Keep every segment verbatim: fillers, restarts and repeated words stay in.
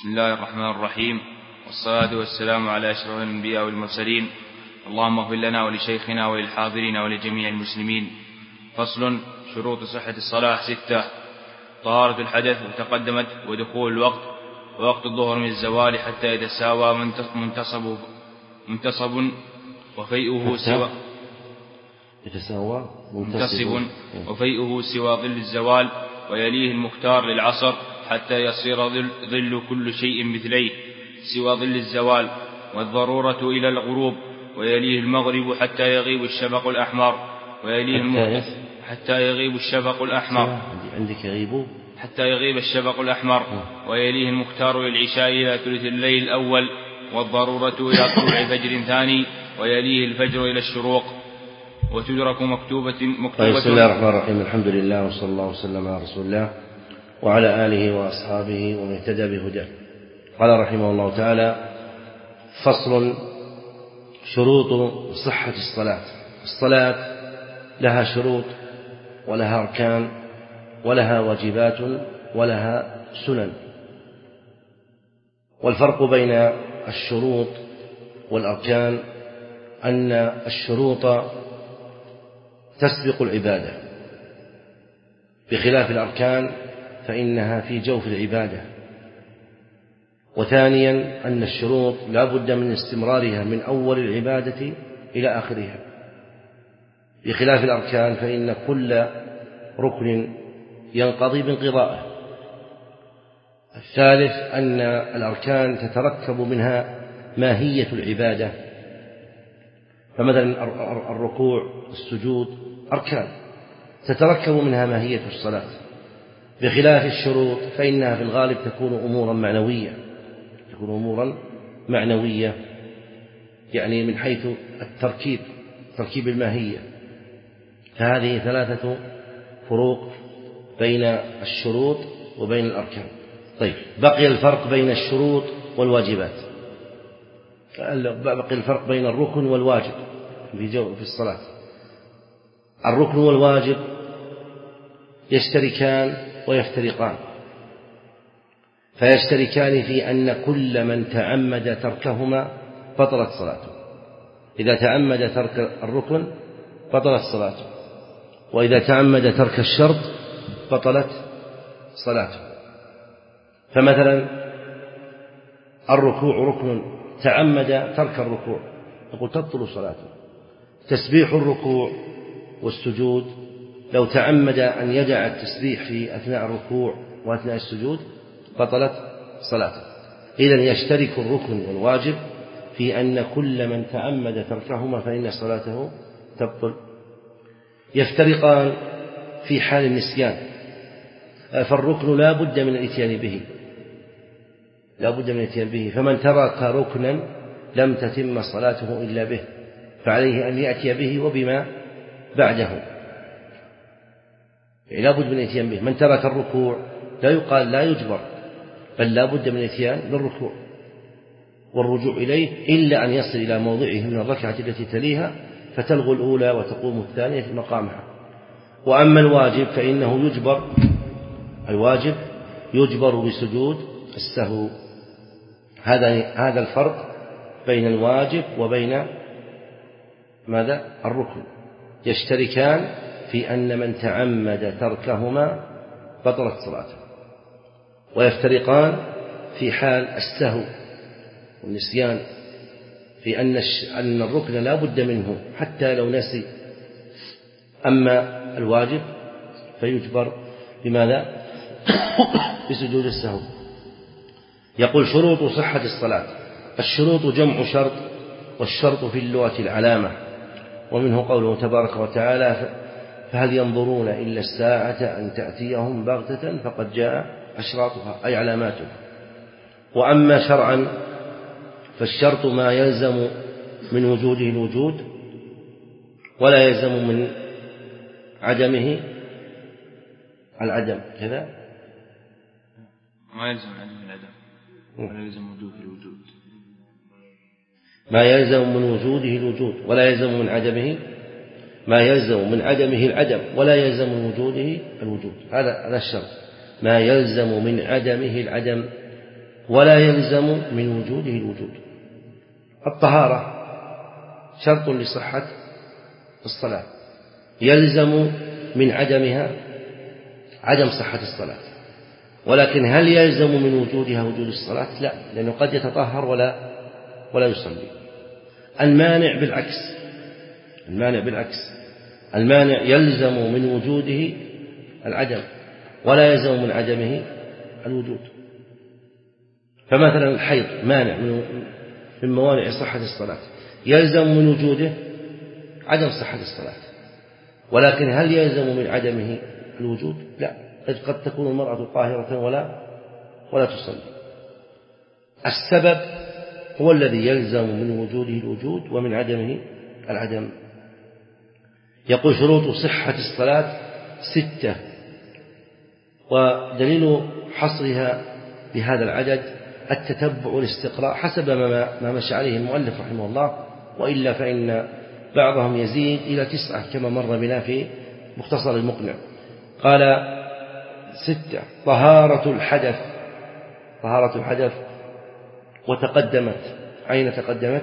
بسم الله الرحمن الرحيم، والصلاة والسلام على أشرف الأنبياء والمرسلين. اللهم اغفر لنا ولشيخنا وللحاضرين ولجميع المسلمين. فصل. شروط صحة الصلاة ستة. طهارة الحدث وتقدمت، ودخول الوقت، ووقت الظهر من الزوال حتى يتساوى منتصب منتصب وفيئه سوى يتساوى منتصب وفيئه سوى ظل الزوال، ويليه المختار للعصر حتى يصير ظل, ظل كل شيء مثليه سوى ظل الزوال، والضرورة إلى الغروب، ويليه المغرب حتى يغيب الشفق الأحمر، ويليه المغرب حتى يغيب الشفق الأحمر عندك يغيب حتى يغيب الشفق الأحمر، ويليه المختار للعشاء إلى ثلث الليل الأول، والضرورة إلى طلوع فجر ثاني، ويليه الفجر إلى الشروق، وتدرك مكتوبة مكتوبة. بسم الله الرحمن الرحيم. الحمد لله وصلى الله وسلم على رسول الله وعلى آله وأصحابه ومن اهتدى بهداه. قال رحمه الله تعالى: فصل. شروط صحة الصلاة. الصلاة لها شروط ولها أركان ولها واجبات ولها سنن، والفرق بين الشروط والأركان أن الشروط تسبق العبادة، بخلاف الأركان فإنها في جوف العبادة. وثانيا أن الشروط لا بد من استمرارها من أول العبادة إلى آخرها، بخلاف الأركان فإن كل ركن ينقضي بانقضائه. الثالث أن الأركان تتركب منها ماهية العبادة، فمثلا الركوع والسجود أركان تتركب منها ماهية الصلاة، بخلاف الشروط فإنها في الغالب تكون أمورا معنوية تكون أمورا معنوية يعني من حيث التركيب تركيب الماهية. فهذه ثلاثة فروق بين الشروط وبين الأركان. طيب، بقي الفرق بين الشروط والواجبات. بقي الفرق بين الركن والواجب في الصلاة. الركن والواجب يشتركان ويفترقان، فيشتركان في أن كل من تعمد تركهما بطلت صلاته. إذا تعمد ترك الركن بطلت صلاته، وإذا تعمد ترك الشرط بطلت صلاته. فمثلا الركوع ركن، تعمد ترك الركوع يقول تبطل صلاته. تسبيح الركوع والسجود، لو تعمد أن يدع التسبيح في أثناء الركوع وأثناء السجود بطلت صلاته. إذن يشترك الركن والواجب في أن كل من تعمد تركهما فإن صلاته تبطل. يفترقان في حال النسيان، فالركن لا بد من الاتيان به لا بد من الاتيان به فمن ترك ركنا لم تتم صلاته إلا به، فعليه أن يأتي به وبما بعده، لا بد من الاتيان به. من ترك الركوع لا يقال لا يجبر، بل لا بد من الاتيان بالركوع والرجوع إليه، إلا أن يصل إلى موضعه من الركعة التي تليها فتلغو الأولى وتقوم الثانية في مقامها. وأما الواجب فإنه يجبر الواجب يجبر بسجود السهو. هذا هذا الفرق بين الواجب وبين ماذا؟ الركن. يشتركان في أن من تعمد تركهما بطلت صلاته، ويفترقان في حال السهو والنسيان، في أن أن الركن لا بد منه حتى لو نسي. أما الواجب فيجبر بماذا؟ بسجود السهو. يقول: شروط صحة الصلاة. الشروط جمع شرط، والشرط في اللغة العلامة، ومنه قوله تبارك وتعالى: فهل ينظرون إلا الساعة أن تأتيهم بغتة فقد جاء أشراطها، أي علاماتها. وأما شرعا فالشرط ما يلزم من وجوده الوجود ولا يلزم من عدمه العدم. كذا ما يلزم من عدمه العدم ولا يلزم وجوده الوجود. ما يلزم من وجوده الوجود ولا يلزم من عدمه ما يلزم من عدمه العدم ولا يلزم من وجوده الوجود. هذا هذا الشرط، ما يلزم من عدمه العدم ولا يلزم من وجوده الوجود. الطهارة شرط لصحة الصلاة، يلزم من عدمها عدم صحة الصلاة، ولكن هل يلزم من وجودها وجود الصلاة؟ لا، لأنه قد يتطهر ولا ولا يصلي. المانع بالعكس، المانع بالعكس المانع يلزم من وجوده العدم ولا يلزم من عدمه الوجود. فمثلا الحيض مانع من موانع صحة الصلاة، يلزم من وجوده عدم صحة الصلاة، ولكن هل يلزم من عدمه الوجود؟ لا، قد تكون المرأة طاهرة ولا ولا تصلي. السبب هو الذي يلزم من وجوده الوجود ومن عدمه العدم. يقول شروط صحة الصلاة ستة، ودليل حصرها بهذا العدد التتبع والاستقراء حسب ما مشى عليه المؤلف رحمه الله، وإلا فإن بعضهم يزيد إلى تسعة كما مر بنا في مختصر المقنع. قال ستة: طهارة الحدث، طهارة الحدث وتقدمت. أين تقدمت؟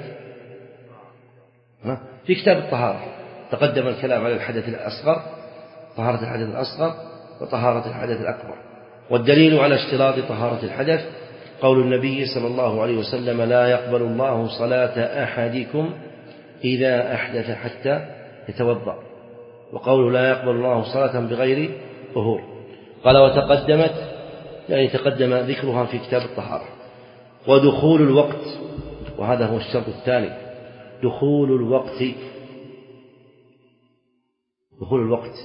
في كتاب الطهارة تقدم الكلام على الحدث الأصغر، طهارة الحدث الأصغر وطهارة الحدث الأكبر. والدليل على اشتراط طهارة الحدث قول النبي صلى الله عليه وسلم: لا يقبل الله صلاة أحدكم إذا أحدث حتى يتوضأ. وقول لا يقبل الله صلاة بغير طهور. قال وتقدمت يعني تقدم ذكرها في كتاب الطهارة. ودخول الوقت، وهذا هو الشرط الثاني، دخول الوقت، دخول الوقت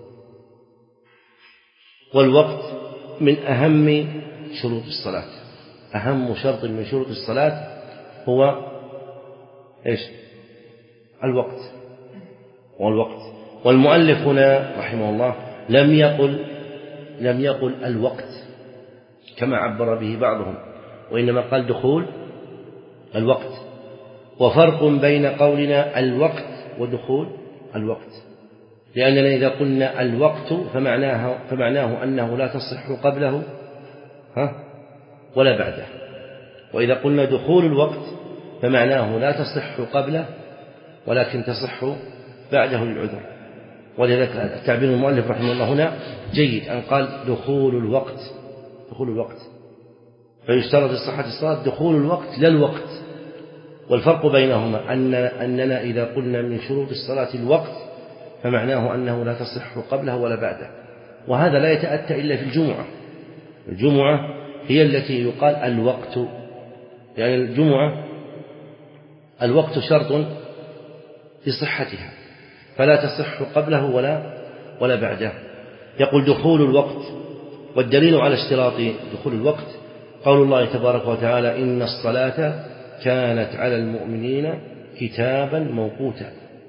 والوقت من أهم شروط الصلاة. أهم شرط من شروط الصلاة هو إيش؟ الوقت. والوقت والمؤلف هنا رحمه الله لم يقل لم يقل الوقت كما عبر به بعضهم، وإنما قال دخول الوقت. وفرق بين قولنا الوقت ودخول الوقت، لأننا إذا قلنا الوقت فمعناه, فمعناه أنه لا تصح قبله ها ولا بعده، وإذا قلنا دخول الوقت فمعناه لا تصح قبله ولكن تصح بعده للعذر. ولذلك التعبير المؤلف رحمه الله هنا جيد، أن قال دخول الوقت، دخول الوقت، فيشترط لصحة الصلاة دخول الوقت لا الوقت. والفرق بينهما أن أننا إذا قلنا من شروط الصلاة الوقت فمعناه أنه لا تصح قبله ولا بعده، وهذا لا يتأتى إلا في الجمعة. الجمعة هي التي يقال الوقت، يعني الجمعة الوقت شرط لصحتها فلا تصح قبله ولا ولا بعده. يقول دخول الوقت. والدليل على اشتراط دخول الوقت قول الله تبارك وتعالى: إن الصلاة كانت على المؤمنين كتابا موقوتا.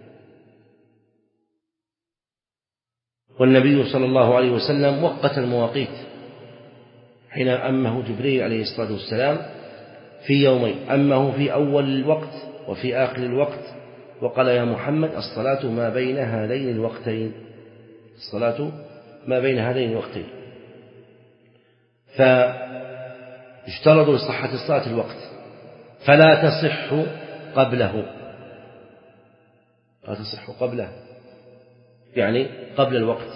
والنبي صلى الله عليه وسلم وقت المواقيت حين أمه جبريل عليه الصلاة والسلام في يومين، أمه في أول الوقت وفي آخر الوقت، وقال: يا محمد الصلاة ما بين هذين الوقتين، الصلاة ما بين هذين الوقتين. فاشترطوا لصحة الصلاة الوقت، فلا تصح قبله، لا تصح قبله يعني قبل الوقت.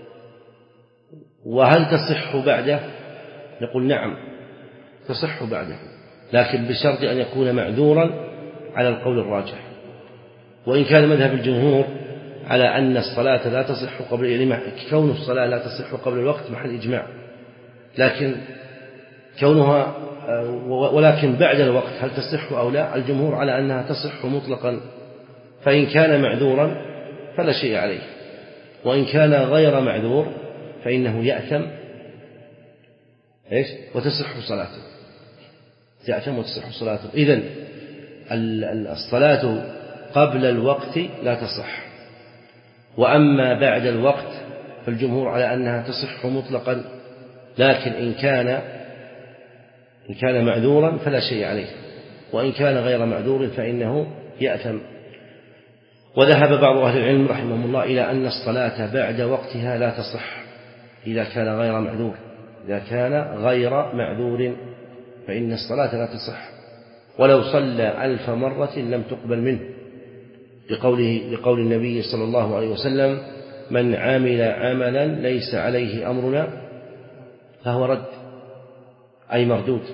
وهل تصح بعده؟ نقول نعم تصح بعده، لكن بشرط أن يكون معذورا على القول الراجح. وإن كان مذهب الجمهور على أن الصلاة لا تصح قبل، يعني كون الصلاة لا تصح قبل الوقت محل إجماع، لكن كونها ولكن بعد الوقت هل تصح أو لا؟ الجمهور على أنها تصح مطلقا، فإن كان معذورا فلا شيء عليه، وإن كان غير معذور فإنه يأثم إيش؟ وتصح صلاته، يأثم وتصح صلاته. إذن الصلاة قبل الوقت لا تصح، وأما بعد الوقت فالجمهور على أنها تصح مطلقا، لكن إن كان إن كان معذورا فلا شيء عليه، وإن كان غير معذور فإنه يأثم. وذهب بعض أهل العلم رحمهم الله إلى أن الصلاة بعد وقتها لا تصح إذا كان غير معذور، إذا كان غير معذور فإن الصلاة لا تصح، ولو صلى ألف مرة لم تقبل منه، لقوله لقول النبي صلى الله عليه وسلم: من عمل عملا ليس عليه أمرنا فهو رد، أي مردود.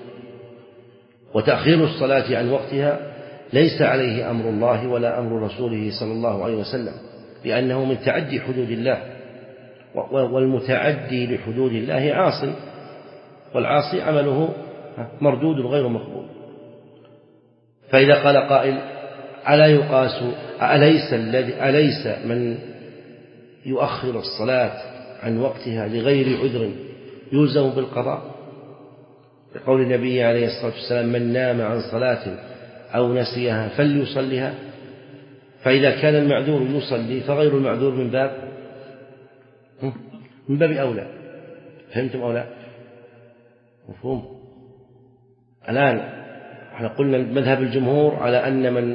وتأخير الصلاة عن وقتها ليس عليه أمر الله ولا أمر رسوله صلى الله عليه وسلم، لأنه من تعدي حدود الله، والمتعدي لحدود الله عاص، والعاصي عمله مردود غير مقبول. فإذا قال قائل: ألا يقاس أليس الذي أليس من يؤخر الصلاة عن وقتها لغير عذر يلزم بالقضاء؟ بقول النبي عليه الصلاة والسلام: من نام عن صلاة أو نسيها فليصلها. فإذا كان المعذور يصلي فغير المعذور من باب من باب أولى. فهمتم أو لا؟ مفهوم؟ الآن احنا قلنا مذهب الجمهور على أن من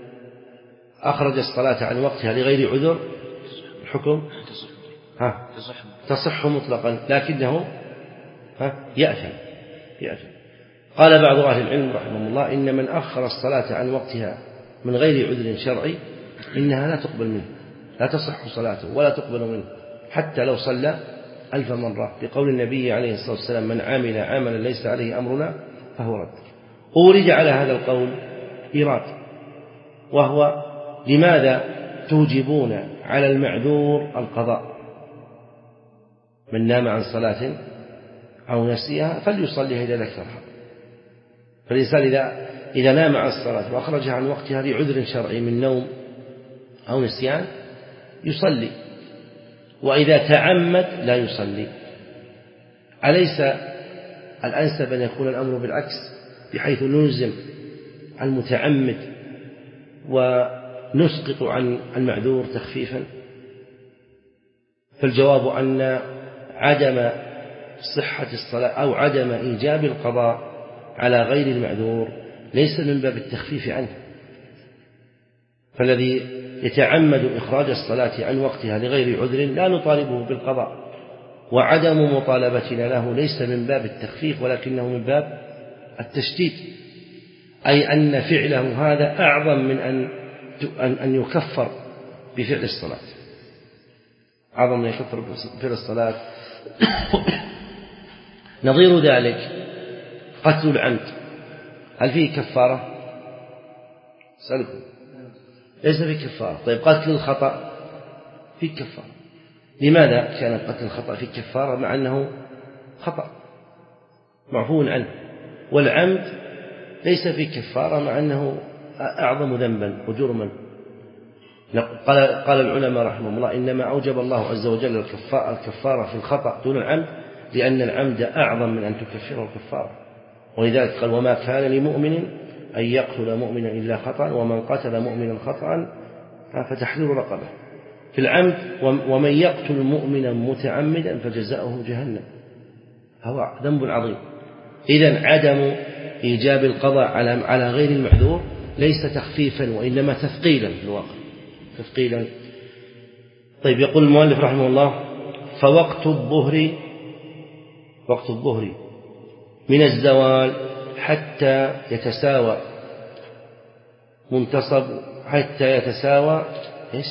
أخرج الصلاة عن وقتها لغير عذر الحكم ها تصح مطلقا، لكنه ها يأثم يأثم. قال بعض أهل العلم رحمه الله: إن من أخر الصلاة عن وقتها من غير عذر شرعي إنها لا تقبل منه، لا تصح صلاته ولا تقبل منه حتى لو صلى ألف مرة، بقول النبي عليه الصلاة والسلام: من عمل عملا ليس عليه أمرنا فهو رد. أورد على هذا القول إيراد، وهو: لماذا توجبون على المعذور القضاء؟ من نام عن صلاة أو نسيها فليصليها إذا ذكرها. فالإنسان إذا إذا نام عن الصلاة وأخرجها عن وقتها لعذر شرعي من نوم أو نسيان يصلي، وإذا تعمد لا يصلي. أليس الأنسب أن يكون الأمر بالعكس، بحيث نلزم المتعمد ونسقط عن المعذور تخفيفا؟ فالجواب أن عدم صحة الصلاة أو عدم إيجاب القضاء على غير المعذور ليس من باب التخفيف عنه. فالذي يتعمد إخراج الصلاة عن وقتها لغير عذر لا نطالبه بالقضاء، وعدم مطالبتنا له ليس من باب التخفيف ولكنه من باب التشديد، أي أن فعله هذا أعظم من أن أن يكفر بفعل الصلاة، أعظم من يكفر بفعل الصلاة. نظير ذلك قتل العمد، هل فيه كفارة؟ سألكم ليس فيه كفارة. طيب قتل الخطأ فيه كفارة. لماذا كان قتل الخطأ فيه كفارة مع أنه خطأ معفو عنه، والعمد ليس فيه كفارة مع أنه أعظم ذنبا وجرما؟ قال قال العلماء رحمهم الله: إنما أوجب الله عز وجل الكفارة في الخطأ دون العمد لأن العمد أعظم من أن تكفره الكفارة، ولذلك قال: وما كان لمؤمن أن يقتل مؤمنا إلا خطأ ومن قتل مؤمنا خطأ فتحرير رقبة. في العمد: ومن يقتل مؤمنا متعمدا فجزاؤه جهنم، هو ذنب عظيم. إذن عدم إيجاب القضاء على على غير المعذور ليس تخفيفا وإنما تثقيلا في الواقع، تثقيلا. طيب يقول المؤلف رحمه الله: فوقت الظهر وقت الظهر من الزوال حتى يتساوى منتصب حتى يتساوى إيش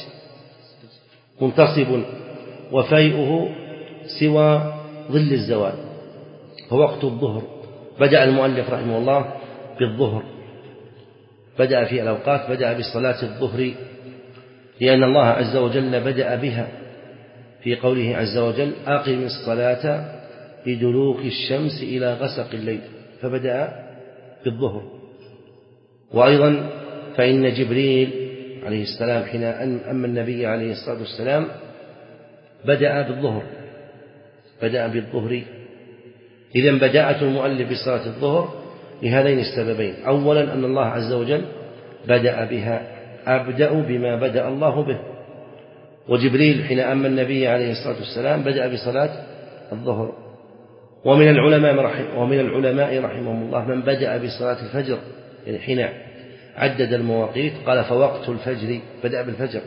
منتصب وفيئه سوى ظل الزوال. فوقت الظهر بدأ المؤلف رحمه الله بالظهر، بدأ في الأوقات، بدأ بصلاة الظهر لأن الله عز وجل بدأ بها في قوله عز وجل: أقم الصلاة لدلوك الشمس إلى غسق الليل، فبدأ بالظهر. وأيضا فإن جبريل عليه السلام حين أما النبي عليه الصلاة والسلام بدأ بالظهر بدأ بالظهر إذن بدأت المؤلف بصلاة الظهر لهذين السببين: أولا أن الله عز وجل بدأ بها، أبدأ بما بدأ الله به. وجبريل حين أما النبي عليه الصلاة والسلام بدأ بصلاة الظهر. ومن العلماء رحمه ومن العلماء رحمهم الله من بدأ بصلاة الفجر، يعني حين عدد المواقيت قال: فوقت الفجر، بدأ بالفجر.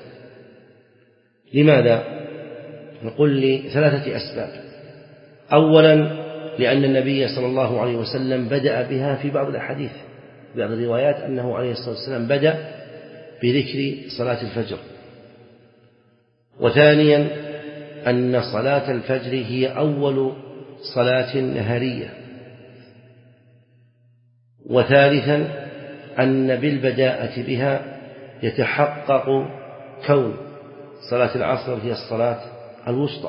لماذا؟ نقول لثلاثة أسباب. أولا لأن النبي صلى الله عليه وسلم بدأ بها في بعض الأحاديث، بعض الروايات أنه عليه الصلاة والسلام بدأ بذكر صلاة الفجر. وثانيا أن صلاة الفجر هي أول صلاة نهارية. وثالثا أن بالبداءة بها يتحقق كون صلاة العصر هي الصلاة الوسطى،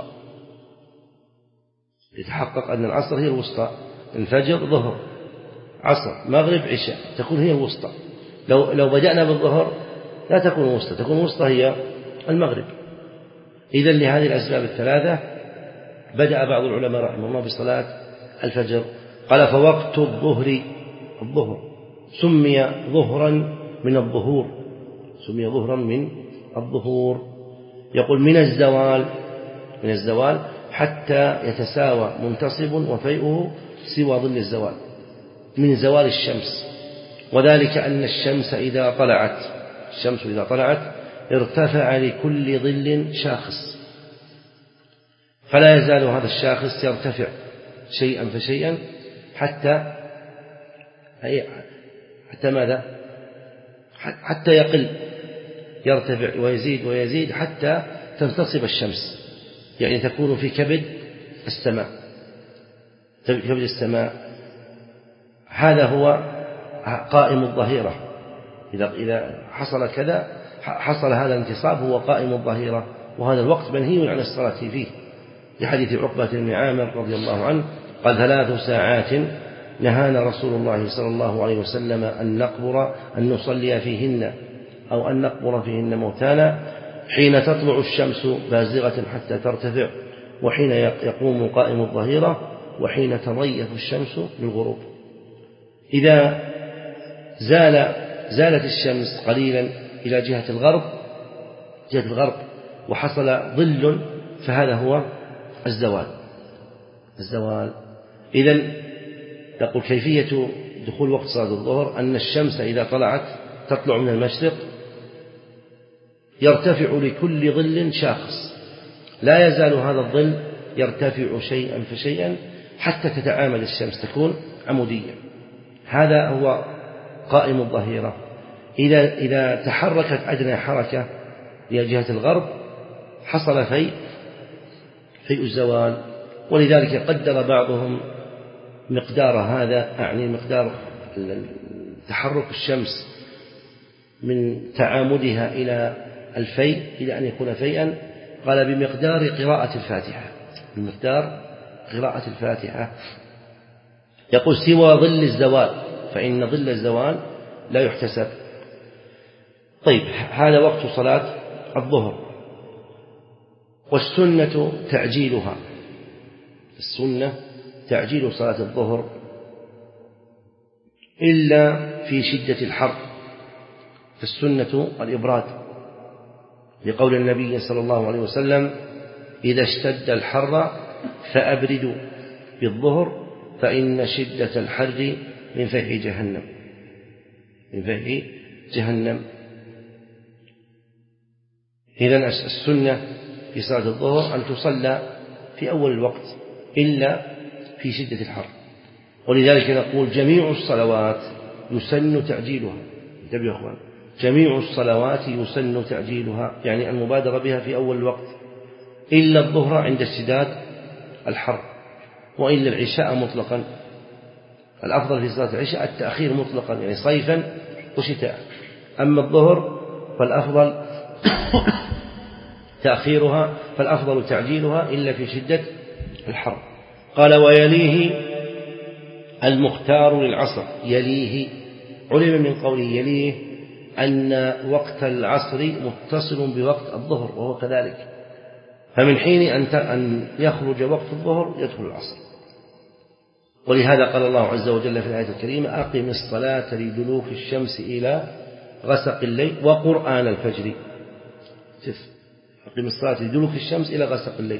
يتحقق أن العصر هي الوسطى، الفجر ظهر عصر مغرب عشاء تكون هي الوسطى. لو لو بدأنا بالظهر لا تكون الوسطى، تكون الوسطى هي المغرب. إذن لهذه الأسباب الثلاثة بدأ بعض العلماء رحمه الله بصلاة الفجر. قال فوقت الظهر الظهر سمي ظهرا من الظهور، سمي ظهرا من الظهور. يقول من الزوال من الزوال حتى يتساوى منتصب وفيئه سوى ظل الزوال، من زوال الشمس. وذلك أن الشمس إذا طلعت الشمس إذا طلعت ارتفع لكل ظل شاخص، فلا يزال هذا الشاخص يرتفع شيئا فشيئا حتى حتى ماذا؟ حتى يقل، يرتفع ويزيد ويزيد حتى تنتصب الشمس، يعني تكون في كبد السماء، كبد السماء. هذا هو قائم الظهيرة. إذا إذا حصل كذا حصل هذا الانتصاب هو قائم الظهيرة، وهذا الوقت منهي عن الصلاة فيه، لحديث عقبة بن عامر رضي الله عنه قال ثلاث ساعات نهانا رسول الله صلى الله عليه وسلم أن نقبر أن نصلي فيهن أو أن نقبر فيهن موتانا، حين تطلع الشمس بازغة حتى ترتفع، وحين يقوم قائم الظهيرة، وحين تضيف الشمس للغروب. إذا زال زالت الشمس قليلا إلى جهة الغرب جهة الغرب وحصل ظل فهذا هو الزوال الزوال إذن يقول كيفية دخول وقت صلاة الظهر أن الشمس إذا طلعت تطلع من المشرق يرتفع لكل ظل شاخص، لا يزال هذا الظل يرتفع شيئا فشيئا حتى تتعامد الشمس تكون عمودية. هذا هو قائم الظهيرة. إذا إذا تحركت أدنى حركة إلى جهة الغرب حصل في في الزوال. ولذلك قدر بعضهم مقدار هذا، أعني مقدار تحرك الشمس من تعامدها إلى الفيء إلى أن يكون فيئا، قال بمقدار قراءة الفاتحة، بمقدار قراءة الفاتحة. يقول سوى ظل الزوال، فإن ظل الزوال لا يحتسب. طيب هذا وقت صلاة الظهر. والسنة تعجيلها، السنة تعجيل صلاة الظهر إلا في شدة الحر، فالسنة الإبراد، لقول النبي صلى الله عليه وسلم إذا اشتد الحر فأبردوا بالظهر فإن شدة الحر من فيح جهنم من فيح جهنم. إذن السنة في صلاة الظهر أن تصلى في أول الوقت إلا في شدة الحر. ولذلك نقول جميع الصلوات يسن تعجيلها، انتبهوا يا أخوان، جميع الصلوات يسن تعجيلها، يعني المبادرة بها في أول الوقت، إلا الظهر عند اشتداد الحر، وإلا العشاء مطلقا. الأفضل في صلاة العشاء التأخير مطلقا، يعني صيفا وشتاء. أما الظهر فالأفضل تأخيرها، فالأفضل تعجيلها إلا في شدة الحر. قال ويليه المختار للعصر، يليه علم من قوله يليه أن وقت العصر متصل بوقت الظهر، وهو كذلك، فمن حين أن يخرج وقت الظهر يدخل العصر. ولهذا قال الله عز وجل في الآية الكريمة أقم الصلاة لدلوك الشمس إلى غسق الليل وقرآن الفجر. أقم الصلاة لدلوك الشمس إلى غسق الليل.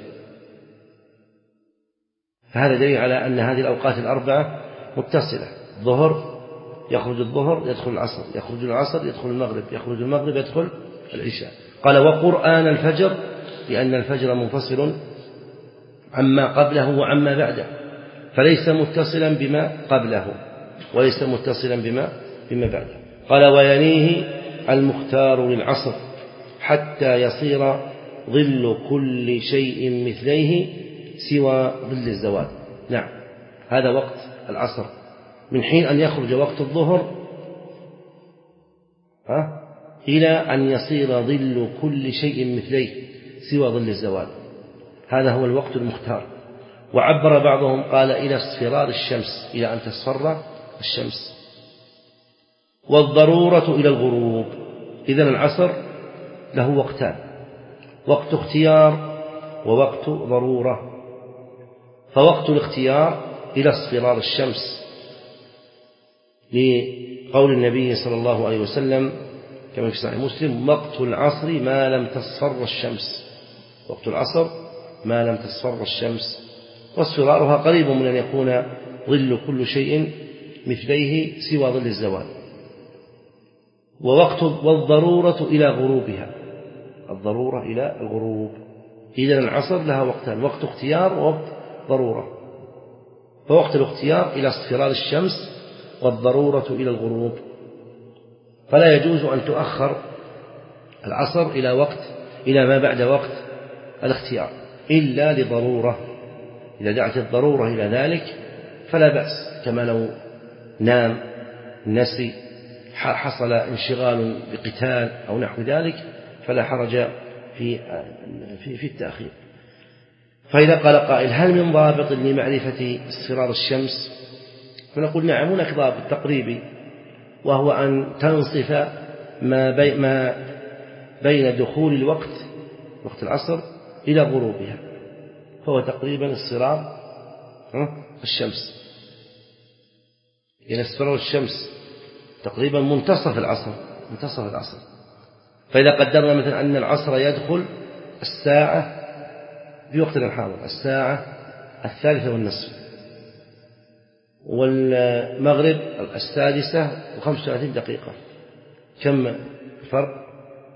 فهذا دليل على أن هذه الأوقات الأربعة متصلة، الظهر يخرج الظهر يدخل العصر، يخرج العصر يدخل المغرب، يخرج المغرب يدخل العشاء. قال وقرآن الفجر، لأن الفجر منفصل عما قبله وعما بعده، فليس متصلا بما قبله وليس متصلا بما بما بعده. قال ويليه المختار للعصر حتى يصير ظل كل شيء مثليه سوى ظل الزوال. نعم، هذا وقت العصر من حين أن يخرج وقت الظهر إلى أن يصير ظل كل شيء مثليه سوى ظل الزوال، هذا هو الوقت المختار. وعبر بعضهم قال إلى اصفرار الشمس، إلى أن تصفر الشمس. والضرورة إلى الغروب. إذن العصر له وقتان، وقت اختيار ووقت ضرورة. فوقت الاختيار إلى اصفرار الشمس، لقول النبي صلى الله عليه وسلم كما في صحيح مسلم: وقت العصر ما لم تصفر الشمس. وقت العصر ما لم تصفر الشمس، واصفرارها قريب من أن يكون ظل كل شيء مثليه سوى ظل الزوال. ووقت والضرورة إلى غروبها، الضرورة إلى الغروب. إذن العصر لها وقتان، وقت اختيار ووقت ضرورة. فوقت الاختيار إلى اصفرار الشمس، والضرورة إلى الغروب. فلا يجوز أن تؤخر العصر إلى وقت إلى ما بعد وقت الاختيار إلا لضرورة، إذا دعت الضرورة إلى ذلك فلا بأس، كما لو نام نسي، حصل انشغال بقتال أو نحو ذلك، فلا حرج في في في التأخير. فإذا قال قائل: هل من ضابط لمعرفة اصفرار الشمس؟ فنقول: نعم، هناك ضابط تقريبي، وهو أن تنصف ما, بي ما بين دخول الوقت وقت العصر إلى غروبها، فهو تقريبا اصفرار الشمس. يعني اصفرار الشمس تقريبا منتصف العصر، منتصف العصر. فإذا قدرنا مثلا أن العصر يدخل الساعة في وقتنا الحاضر الساعة الثالثة والنصف، والمغرب السادسة وخمس وثلاثين دقيقة، كم الفرق؟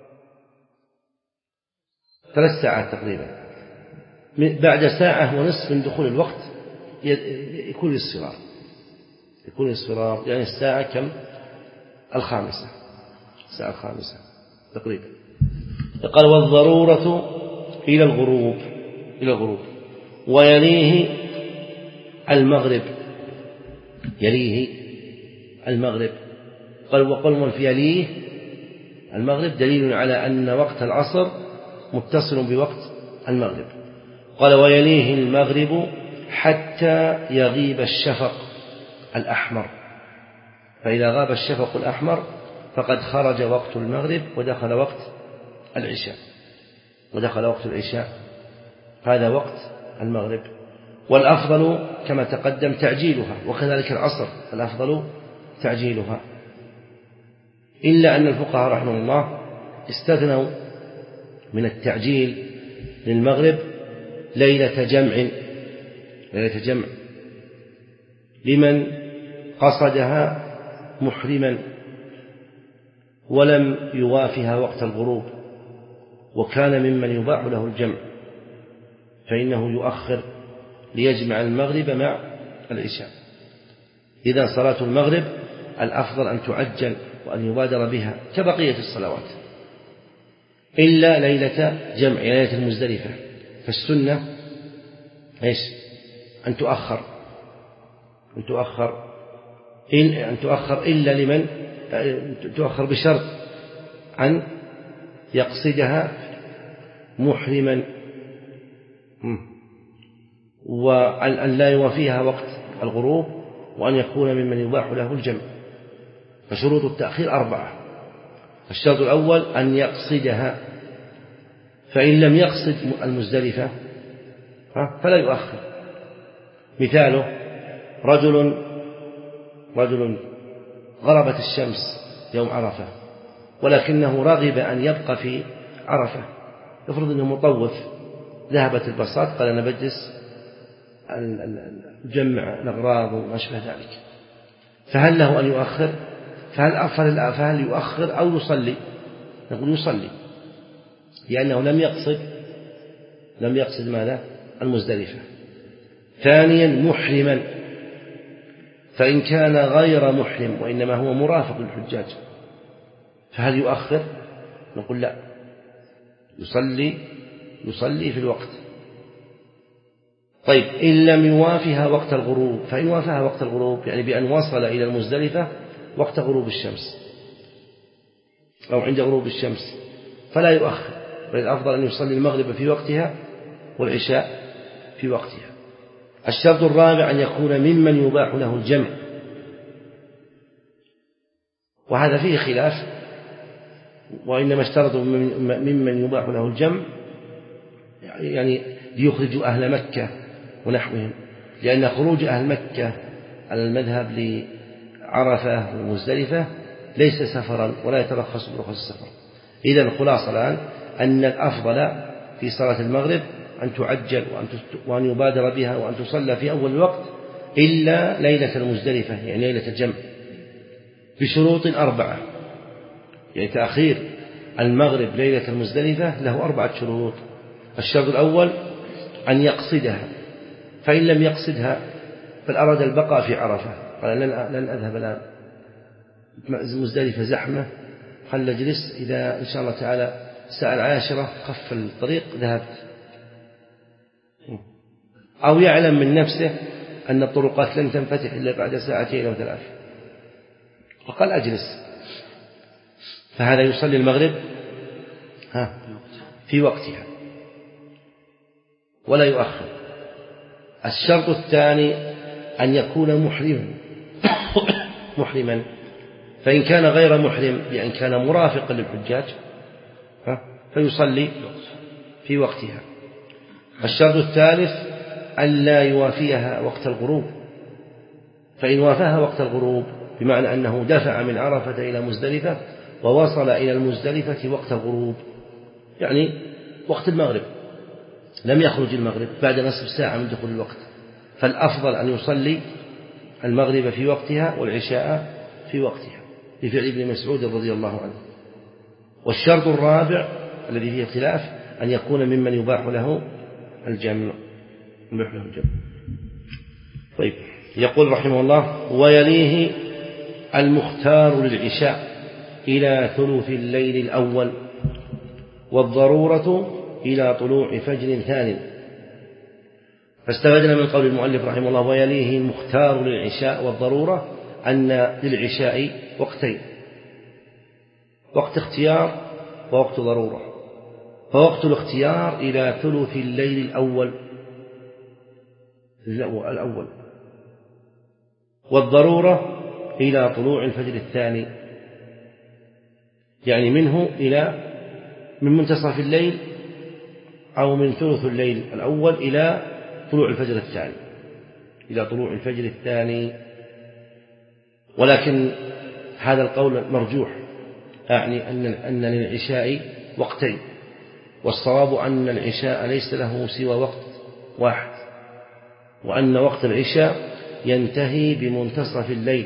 ثلاث ساعات تقريبا. بعد ساعة ونصف من دخول الوقت يكون الاصفرار، يكون الاصفرار يعني الساعة كم؟ الخامسة، الساعة الخامسة تقريبا. قال: والضرورة إلى الغروب، إلى الغروب. ويليه المغرب، يليه المغرب. قال: وقل من في يليه المغرب دليل على أن وقت العصر متصل بوقت المغرب. قال: ويليه المغرب حتى يغيب الشفق الأحمر. فإذا غاب الشفق الأحمر فقد خرج وقت المغرب ودخل وقت العشاء، ودخل وقت العشاء، هذا وقت المغرب. والأفضل كما تقدم تعجيلها، وكذلك العصر الأفضل تعجيلها، إلا أن الفقهاء رحمه الله استثنوا من التعجيل للمغرب ليلة جمع، ليلة جمع لمن قصدها محرما ولم يوافها وقت الغروب، وكان ممن يباح له الجمع، فإنه يؤخر ليجمع المغرب مع العشاء. إذا صلاة المغرب الأفضل أن تعجل وأن يبادر بها كبقية الصلوات، إلا ليلة جمع، ليلة المزدلفة، فالسنة إيش؟ أن تؤخر، أن تؤخر أن تؤخر إلا لمن تؤخر بشرط أن يقصدها محرما، وأن لا يوافيها وقت الغروب، وأن يكون ممن يباح له الجمع. فشروط التأخير أربعة. الشرط الأول أن يقصدها، فإن لم يقصد المزدلفة فلا يؤخر. مثاله: رجل رجل غربت الشمس يوم عرفة، ولكنه رغب أن يبقى في عرفة، يفرض أنه مطوف، ذهبت البساط، قال: أنا بجلس جمع الأغراض وما أشبه ذلك. فهل له أن يؤخر؟ فهل, فهل يؤخر أو يصلي؟ نقول يصلي، لأنه لم يقصد لم يقصد ماذا؟ المزدلفة. ثانيا محرما، فإن كان غير محرم وإنما هو مرافق للحجاج فهل يؤخر؟ نقول لا، يصلي يصلي في الوقت. طيب إن لم يوافها وقت الغروب، فإن وافها وقت الغروب يعني بأن وصل إلى المزدلفة وقت غروب الشمس أو عند غروب الشمس فلا يؤخر، بل الأفضل أن يصلي المغرب في وقتها والعشاء في وقتها. الشرط الرابع أن يكون ممن يباح له الجمع، وهذا فيه خلاف، وإنما اشترطوا ممن يباح له الجمع يعني ليخرجوا أهل مكة ونحوهم، لأن خروج أهل مكة على المذهب لعرفة ومزدلفة ليس سفرا ولا يترخص برخص السفر. إذن الخلاصة الآن أن الأفضل في صلاة المغرب أن تعجل وأن يبادر بها وأن تصلى في أول الوقت إلا ليلة المزدلفة يعني ليلة الجمع بشروط أربعة. يعني تأخير المغرب ليلة المزدلفة له أربعة شروط. الشرط الأول أن يقصدها، فإن لم يقصدها بل أراد البقاء في عرفة قال لن أذهب الآن مزدلفة زحمة خل أجلس، إذا إن شاء الله تعالى الساعة العاشرة خف الطريق ذهبت، أو يعلم من نفسه أن الطرقات لن تنفتح إلا بعد ساعتين أو ثلاث وقال أجلس، فهذا يصلي المغرب ها في وقتها ولا يؤخر. الشرط الثاني أن يكون محرما محرما فإن كان غير محرم بأن كان مرافقا للحجاج فيصلي في وقتها. الشرط الثالث أن لا يوافيها وقت الغروب، فإن وافاها وقت الغروب بمعنى أنه دفع من عرفة إلى مزدلفة ووصل إلى المزدلفة وقت الغروب يعني وقت المغرب، لم يخرج المغرب بعد نصف ساعة من دخول الوقت، فالأفضل أن يصلي المغرب في وقتها والعشاء في وقتها لفعل ابن مسعود رضي الله عنه. والشرط الرابع الذي فيه خلاف أن يكون ممن يباح له الجمع. طيب يقول رحمه الله ويليه المختار للعشاء إلى ثلث الليل الأول والضرورة إلى طلوع فجر ثاني. فاستفدنا من قول المؤلف رحمه الله ويليه المختار للعشاء والضرورة أن للعشاء وقتين، وقت اختيار ووقت ضرورة، فوقت الاختيار إلى ثلث الليل الأول الأول والضرورة إلى طلوع الفجر الثاني، يعني منه إلى من منتصف الليل أو من ثلث الليل الأول إلى طلوع الفجر الثاني إلى طلوع الفجر الثاني. ولكن هذا القول مرجوح، يعني أن أن للعشاء وقتين، والصواب أن العشاء ليس له سوى وقت واحد، وأن وقت العشاء ينتهي بمنتصف الليل،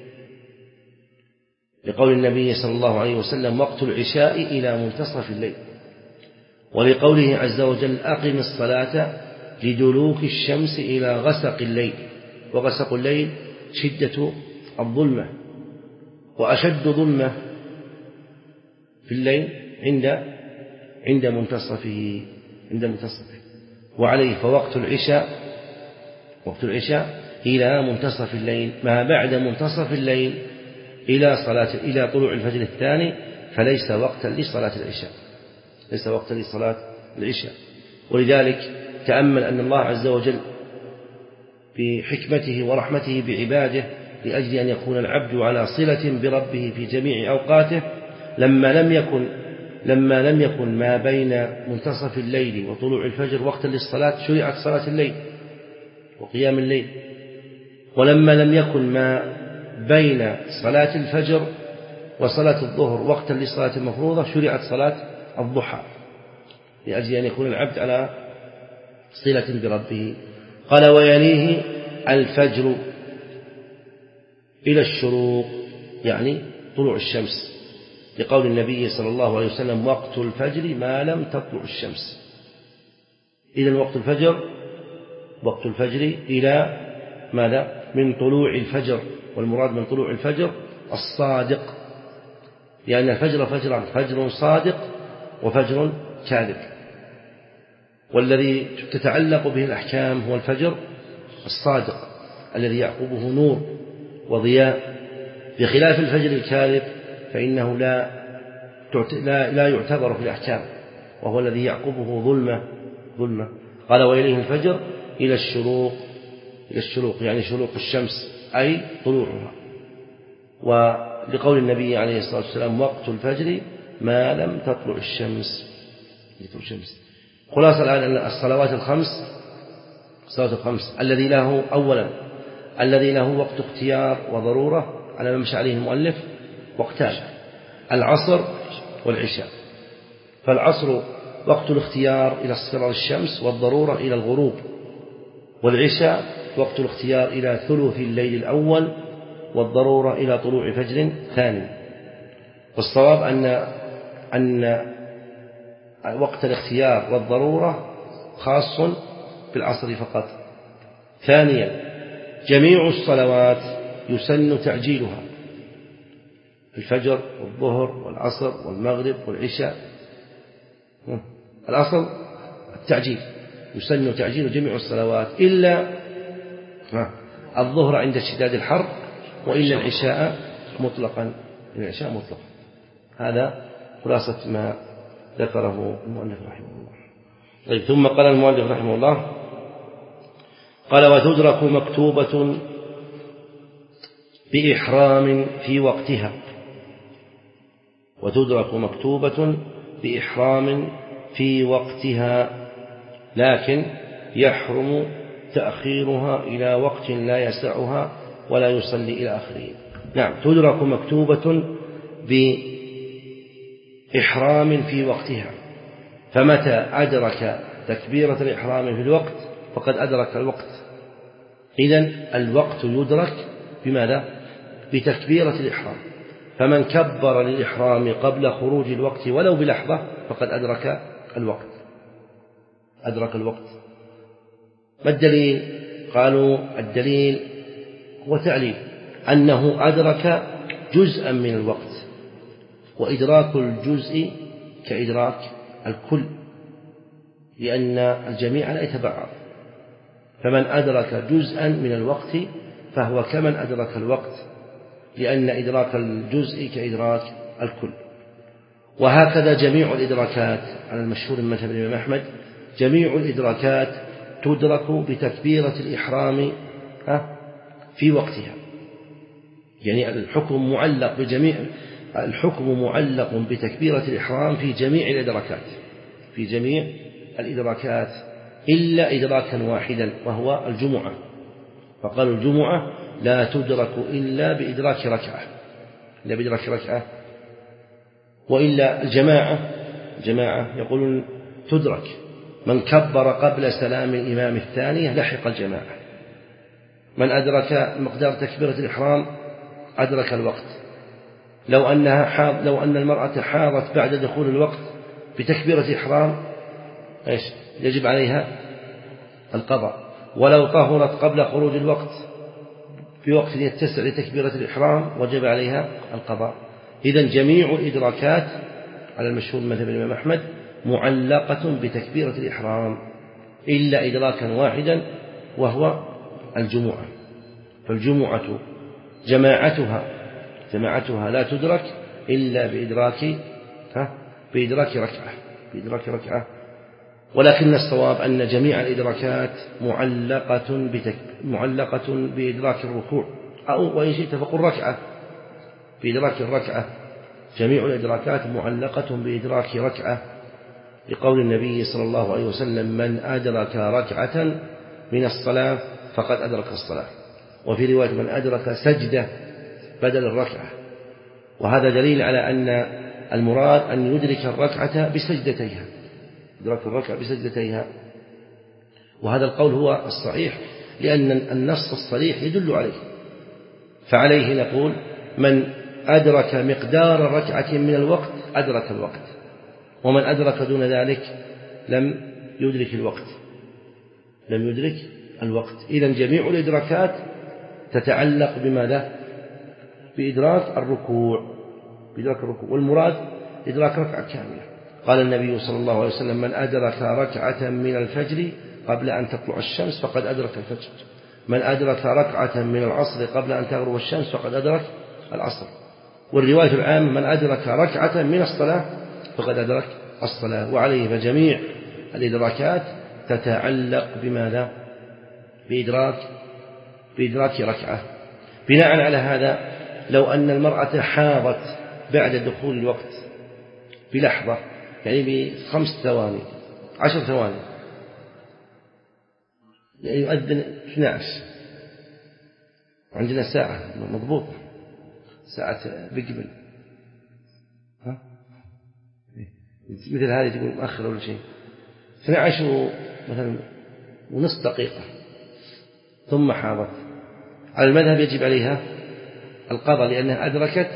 لقول النبي صلى الله عليه وسلم وقت العشاء إلى منتصف الليل، ولقوله عز وجل أقم الصلاة لدلوك الشمس إلى غسق الليل، وغسق الليل شدة الظلمة، وأشد ظلمة في الليل عند عند منتصفه عند منتصفه وعليه فوقت العشاء وقت العشاء إلى منتصف الليل، ما بعد منتصف الليل إلى صلاة إلى طلوع الفجر الثاني فليس وقتا لصلاة العشاء ليس وقتا لصلاة العشاء. ولذلك تأمل أن الله عز وجل بحكمته ورحمته بعباده لأجل أن يكون العبد على صلة بربه في جميع أوقاته، لما لم يكن لما لم يكن ما بين منتصف الليل وطلوع الفجر وقتا للصلاة شرعت صلاة الليل وقيام الليل، ولما لم يكن ما بين صلاة الفجر وصلاة الظهر وقتا للصلاة المفروضة شرعت صلاة الضحى لأجل أن يكون العبد على صلة بربه. قال ويليه الفجر إلى الشروق يعني طلوع الشمس، لقول النبي صلى الله عليه وسلم وقت الفجر ما لم تطلع الشمس. إذن وقت الفجر وقت الفجر إلى ماذا؟ من طلوع الفجر، والمراد من طلوع الفجر الصادق، لأن الفجر فجران: فجر صادق وفجر كاذب، والذي تتعلق به الأحكام هو الفجر الصادق الذي يعقبه نور وضياء، بخلاف الفجر الكاذب فإنه لا لا لا يعتبر في الأحكام، وهو الذي يعقبه ظلمة ظلمة. قال: وإليه الفجر إلى الشروق، إلى الشروق يعني شروق الشمس أي طلوعها. ولقول النبي عليه الصلاة والسلام: وقت الفجر ما لم تطلع الشمس. خلاص الآن أن الصلوات الخمس الصلوات الخمس الذي له أولا الذي له وقت اختيار وضرورة على ما مشى عليه المؤلف وقتان: العصر والعشاء. فالعصر وقت الاختيار إلى اصفرار الشمس والضرورة إلى الغروب، والعشاء وقت الاختيار إلى ثلث الليل الأول والضرورة إلى طلوع فجر ثاني. والصواب أن أن وقت الاختيار والضرورة خاص بالعصر فقط. ثانيا: جميع الصلوات يسن تعجيلها: الفجر والظهر والعصر والمغرب والعشاء. الأصل التعجيل، يسن تعجيل جميع الصلوات إلا الظهر عند اشتداد الحر، وإلا العشاء مطلقا العشاء مطلقا. هذا خلاصة ما ذكره المؤلف رحمه الله. طيب، ثم قال المؤلف رحمه الله: قال: وتدرك مكتوبة بإحرام في وقتها. وتدرك مكتوبة بإحرام في وقتها، لكن يحرم تأخيرها إلى وقت لا يسعها ولا يصلي إلى آخره. نعم، تدرك مكتوبة بإحرام في وقتها، فمتى أدرك تكبيرة الإحرام في الوقت فقد أدرك الوقت. إذن الوقت يدرك بماذا؟ بتكبيرة الإحرام. فمن كبر للإحرام قبل خروج الوقت ولو بلحظة فقد أدرك الوقت أدرك الوقت. ما الدليل؟ قالوا: الدليل هو تعليل أنه أدرك جزءا من الوقت، وإدراك الجزء كإدراك الكل، لأن الجميع لا يتبعض. فمن أدرك جزءا من الوقت فهو كمن أدرك الوقت، لأن إدراك الجزء كإدراك الكل. وهكذا جميع الإدراكات على المشهور من مذهب الإمام أحمد، جميع الإدراكات تدرك بتكبيرة الإحرام في وقتها. يعني الحكم معلق بجميع الحكم معلق بتكبيرة الإحرام في جميع الإدراكات في جميع الإدراكات إلا إدراكا واحدا وهو الجمعة. فقالوا: الجمعة لا تدرك إلا بإدراك ركعة إلا بإدراك ركعة وإلا الجماعة الجماعة يقولون تدرك. من كبر قبل سلام الإمام الثانية لحق الجماعة. من أدرك مقدار تكبيرة الإحرام أدرك الوقت. لو أنها حاض لو أن المرأة حاضت بعد دخول الوقت بتكبيرة الإحرام إيش يجب عليها القضاء. ولو طهرت قبل خروج الوقت في وقت يتسع لتكبيرة الإحرام وجب عليها القضاء. إذن جميع الإدراكات على المشهور من مذهب الإمام أحمد معلقة بتكبيرة الإحرام إلا إدراكا واحدا وهو الجمعة. فالجمعة جماعتها جماعتها لا تدرك إلا بإدراك بإدراك ركعة بإدراك ركعة ولكن الصواب أن جميع الإدراكات معلقة معلقة بإدراك الركوع، أو وإن شئت فقل ركعة بإدراك الركعة. جميع الإدراكات معلقة بإدراك ركعة، لقول النبي صلى الله عليه وسلم: من أدرك ركعة من الصلاة فقد أدرك الصلاة. وفي رواية: من أدرك سجدة بدل الركعة. وهذا دليل على أن المراد أن يدرك الركعة بسجدتيها إدراك الركعة بسجدتيها. وهذا القول هو الصحيح لأن النص الصريح يدل عليه. فعليه نقول: من أدرك مقدار ركعة من الوقت أدرك الوقت، ومن أدرك دون ذلك لم يدرك الوقت لم يدرك الوقت. إذن جميع الإدراكات تتعلق بماذا؟ بإدراك الركوع، بإدراك الركوع، والمراد إدراك ركعة كاملة. قال النبي صلى الله عليه وسلم: من أدرك ركعة من الفجر قبل أن تطلع الشمس فقد أدرك الفجر، من أدرك ركعة من العصر قبل أن تغرب الشمس فقد أدرك العصر. والرواية العامة: من أدرك ركعة من الصلاة فقد أدرك الصلاة. وعليه فجميع الإدراكات تتعلق بماذا؟ بإدراك بإدراك ركعة. بناء على هذا، لو أن المرأة حاضت بعد دخول الوقت بلحظة، يعني بخمس ثواني عشر ثواني، يعني يؤذن اثني عشر، عندنا ساعة مضبوط، ساعة بقبل، ها مثل هذه تقول مؤخر ولا شيء، اثني عشر مثلا ونصف دقيقة ثم حاضت، على المذهب يجب عليها القضاء لأنها أدركت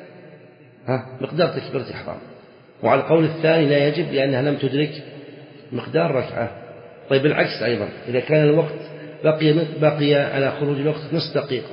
ها مقدار تكبيرة الإحرام. وعلى القول الثاني لا يجب لأنها لم تدرك مقدار ركعة. طيب بالعكس أيضا، إذا كان الوقت بقي بقي على خروج الوقت نصف دقيقة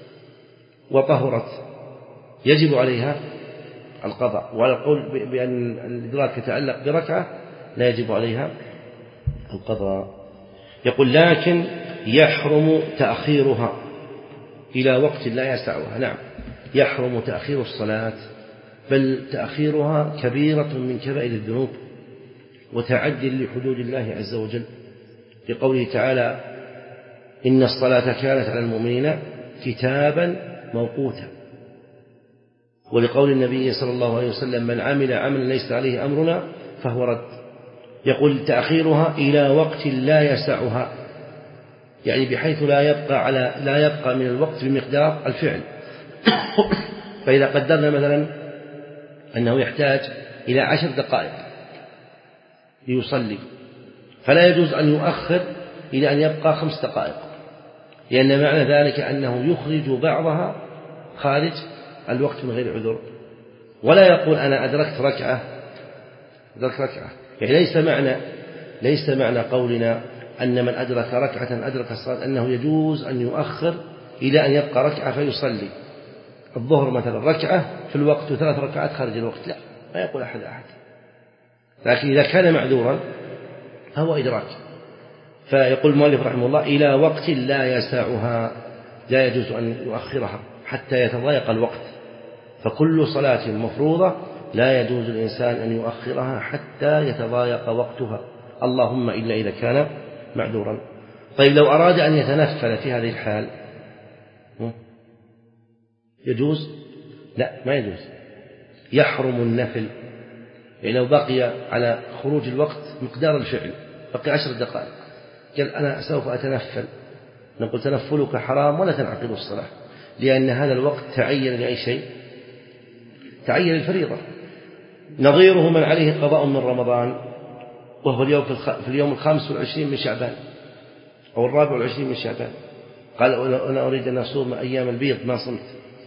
وطهرت يجب عليها القضاء. وعلى القول بأن الإدراك يتعلق بركعة لا يجب عليها القضاء. يقول: لكن يحرم تأخيرها إلى وقت لا يسعها. نعم، يحرم تأخير الصلاة، بل تأخيرها كبيرة من كبائر الذنوب وتعدي لحدود الله عز وجل، لقوله تعالى: إن الصلاة كانت على المؤمنين كتابا موقوتا. ولقول النبي صلى الله عليه وسلم: من عمل عملا ليس عليه أمرنا فهو رد. يقول: تأخيرها إلى وقت لا يسعها، يعني بحيث لا يبقى على لا يبقى من الوقت بمقدار الفعل. فإذا قدرنا مثلا أنه يحتاج إلى عشر دقائق ليصلي، فلا يجوز أن يؤخر إلى أن يبقى خمس دقائق، لأن معنى ذلك أنه يخرج بعضها خارج الوقت من غير عذر. ولا يقول: أنا أدركت ركعة أدركت ركعة يعني ليس معنى ليس معنى قولنا أن من أدرك ركعة أدرك الصلاة أنه يجوز أن يؤخر إلى أن يبقى ركعة فيصلي الظهر مثلا ركعة في الوقت وثلاث ركعات خارج الوقت، لا، ما يقول أحد أحد. لكن إذا كان معذورا فهو إدراك. فيقول المؤلف رحمه الله: إلى وقت لا يسعها، لا يجوز أن يؤخرها حتى يتضايق الوقت. فكل صلاة مفروضة لا يجوز الإنسان أن يؤخرها حتى يتضايق وقتها، اللهم إلا إذا كان معذورا. طيب لو أراد أن يتنفل في هذه الحال يجوز؟ لا، ما يجوز، يحرم النفل. يعني لو بقي على خروج الوقت مقدار الفعل، بقي عشر دقائق، قال: أنا سوف أتنفل، نقول: تنفلك حرام ولا تنعقد الصلاة، لأن هذا الوقت تعين لأي شيء، تعين الفريضة. نظيره من عليه قضاء من رمضان وهو اليوم في اليوم الخامس والعشرين من شعبان أو الرابع والعشرين من شعبان، قال: أنا أريد أن أصوم أيام البيض ما صمت،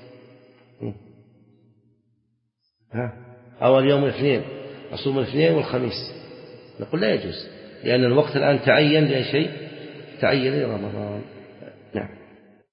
ها أو اليوم الاثنين أصوم الاثنين والخميس، نقول لا يجوز، لأن الوقت الآن تعين لأي شيء، تعين لرمضان.